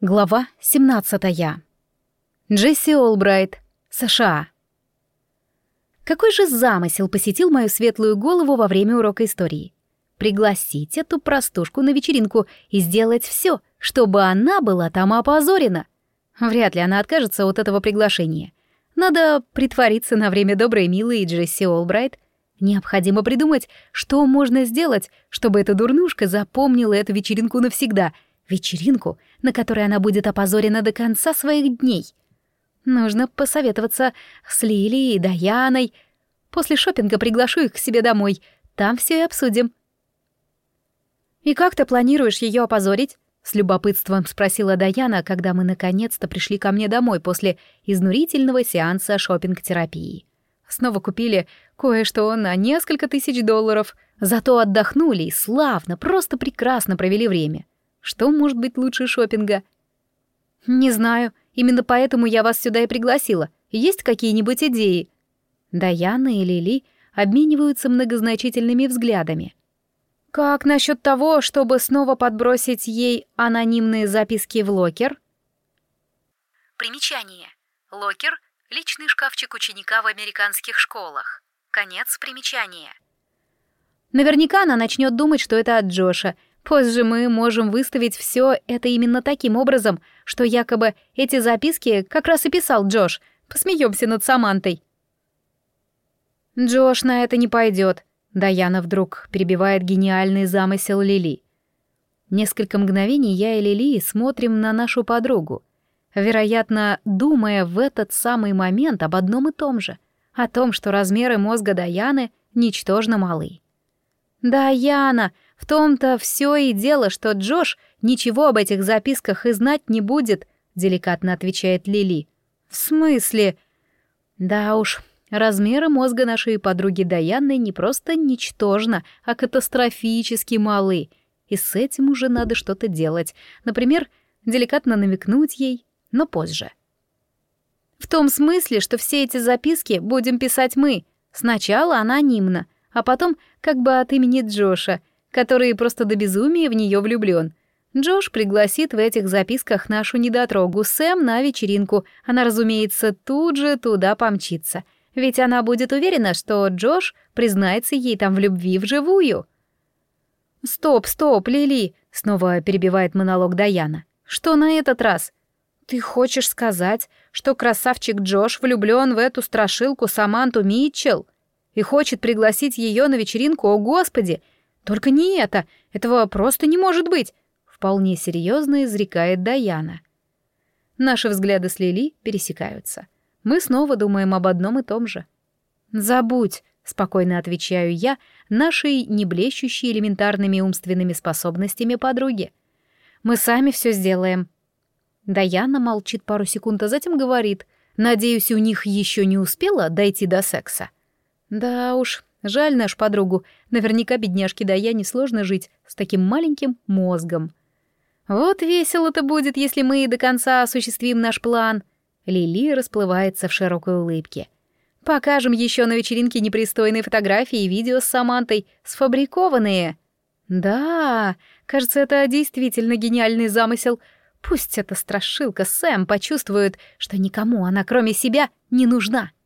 Глава 17. Джесси Олбрайт, США. Какой же замысел посетил мою светлую голову во время урока истории? Пригласить эту простушку на вечеринку и сделать все, чтобы она была там опозорена. Вряд ли она откажется от этого приглашения. Надо притвориться на время доброй, милой Джесси Олбрайт. Необходимо придумать, что можно сделать, чтобы эта дурнушка запомнила эту вечеринку навсегда. Вечеринку, на которой она будет опозорена до конца своих дней. Нужно посоветоваться с Лилией и Даяной. После шопинга приглашу их к себе домой. Там все и обсудим. «И как ты планируешь ее опозорить?» — с любопытством спросила Даяна, когда мы наконец-то пришли ко мне домой после изнурительного сеанса шопинг-терапии. Снова купили кое-что на несколько тысяч долларов. Зато отдохнули и славно, просто прекрасно провели время. Что может быть лучше шопинга? «Не знаю. Именно поэтому я вас сюда и пригласила. Есть какие-нибудь идеи?» Даяна и Лили обмениваются многозначительными взглядами. «Как насчет того, чтобы снова подбросить ей анонимные записки в локер?» Примечание. Локер — личный шкафчик ученика в американских школах. Конец примечания. Наверняка она начнет думать, что это от Джоша. Позже мы можем выставить все это именно таким образом, что якобы эти записки как раз и писал Джош. Посмеемся над Самантой. Джош на это не пойдет. Даяна вдруг перебивает гениальный замысел Лили. Несколько мгновений я и Лили смотрим на нашу подругу, вероятно, думая в этот самый момент об одном и том же, о том, что размеры мозга Даяны ничтожно малы. «Даяна, в том-то все и дело, что Джош ничего об этих записках и знать не будет», — деликатно отвечает Лили. «В смысле?» «Да уж, размеры мозга нашей подруги Даяны не просто ничтожно, а катастрофически малы, и с этим уже надо что-то делать, например, деликатно намекнуть ей, но позже». «В том смысле, что все эти записки будем писать мы, сначала анонимно, а потом как бы от имени Джоша, который просто до безумия в нее влюблен. Джош пригласит в этих записках нашу недотрогу Сэм на вечеринку. Она, разумеется, тут же туда помчится. Ведь она будет уверена, что Джош признается ей там в любви вживую». «Стоп, Лили!» — снова перебивает монолог Даяна. «Что на этот раз? Ты хочешь сказать, что красавчик Джош влюблен в эту страшилку Саманту Митчелл и хочет пригласить ее на вечеринку? О, Господи! Только не это! Этого просто не может быть!» Вполне серьезно изрекает Даяна. Наши взгляды с Лили пересекаются. Мы снова думаем об одном и том же. «Забудь», — спокойно отвечаю я, нашей не блещущей элементарными умственными способностями подруги. «Мы сами все сделаем». Даяна молчит пару секунд, а затем говорит: «Надеюсь, у них еще не успело дойти до секса». Да уж, жаль нашу подругу. Наверняка бедняжке Даяне сложно жить с таким маленьким мозгом. Вот весело-то будет, если мы и до конца осуществим наш план. Лили расплывается в широкой улыбке. Покажем еще на вечеринке непристойные фотографии и видео с Самантой, сфабрикованные. Да, кажется, это действительно гениальный замысел. Пусть эта страшилка Сэм почувствует, что никому она, кроме себя, не нужна.